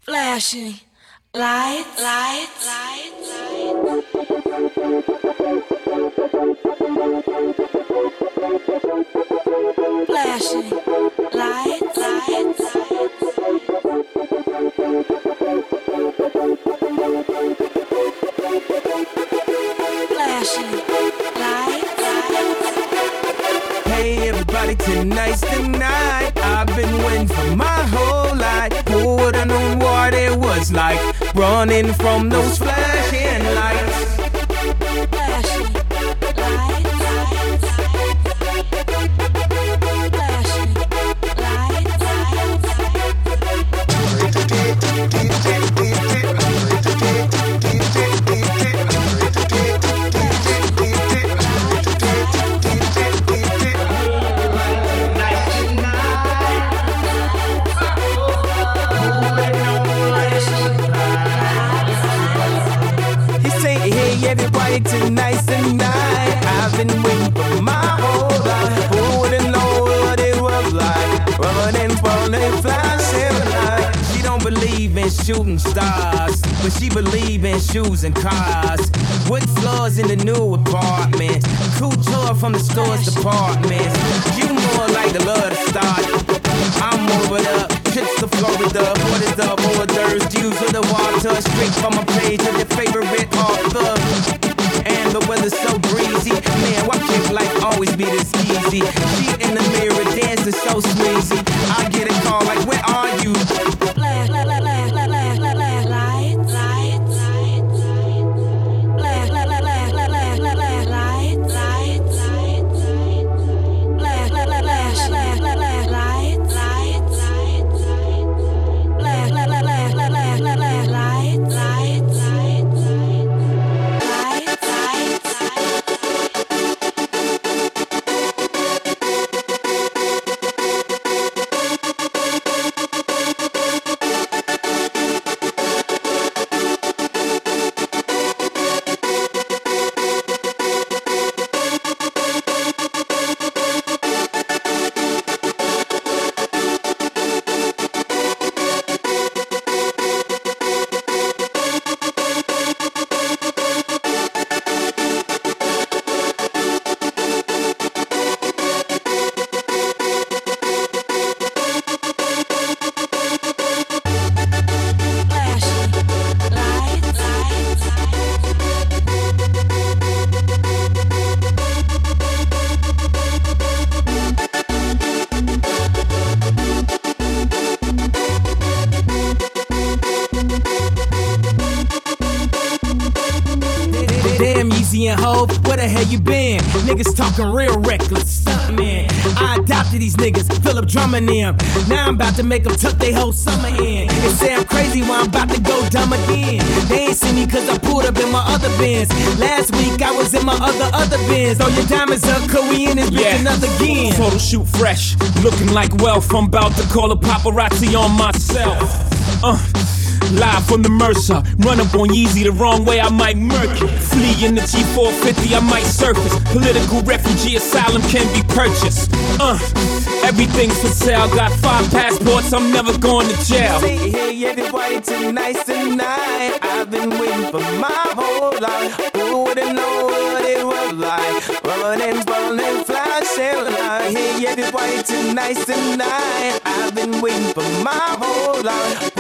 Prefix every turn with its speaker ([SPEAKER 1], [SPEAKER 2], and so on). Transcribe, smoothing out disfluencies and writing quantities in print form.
[SPEAKER 1] Flashing lights, lights, lights, lights. Flashing lights, lights, lights. Flashing lights, lights.
[SPEAKER 2] Hey everybody, tonight's the night. I've been waiting for my whole life. Who would've known what it was like running from those flashing lights?
[SPEAKER 1] Flashing lights, lights, lights. Flashing lights,
[SPEAKER 2] Hey everybody, tonight's the night. I've been waiting for my whole life. Who would've known what it was like running from the flashing lights? She don't believe in shooting stars, but she believe in shoes and cars. Wood floors in the new apartment, couture from the store's departments. You more like the love to start. I'm over the trips to Florida. What is up, hors d'oeuvres, views of the water, straight from a page of your favorite author. And the weather's so breezy, man, why can't life always be this easy? She in the mirror dancing so sleazy. I get a call like, where are you?
[SPEAKER 1] lights, lights, lights, lights. Flash, lights, lights, lights, lights. Flash, lights, lights, lights, lights. Flash, lights, lights, lights, lights.
[SPEAKER 2] Damn, Yeezy and Hov, where the hell you been? Niggas talking real reckless, man. I adopted these niggas, Philip Drummond them. Now I'm about to make them tuck they whole summer in. They say I'm crazy while I'm about to go dumb again. They ain't see me cause I pulled up in my other Benz. Last week I was in my other Benz. Oh, your diamonds up, cause we in this bitch another again.
[SPEAKER 3] Photo shoot fresh, looking like wealth. I'm about to call a paparazzi on myself. Live from the Mercer, run up on Yeezy the wrong way, I might murk it. Flee in the G450, I might surface. Political refugee asylum can be purchased. Everything's for sale, got 5 passports, I'm never going to jail.
[SPEAKER 2] Say, hey everybody, tonight's the night. I've been waiting for my whole life. Who would've known what it was like running from the flashing light? Hey everybody, tonight's the night. I've been waiting for my whole life.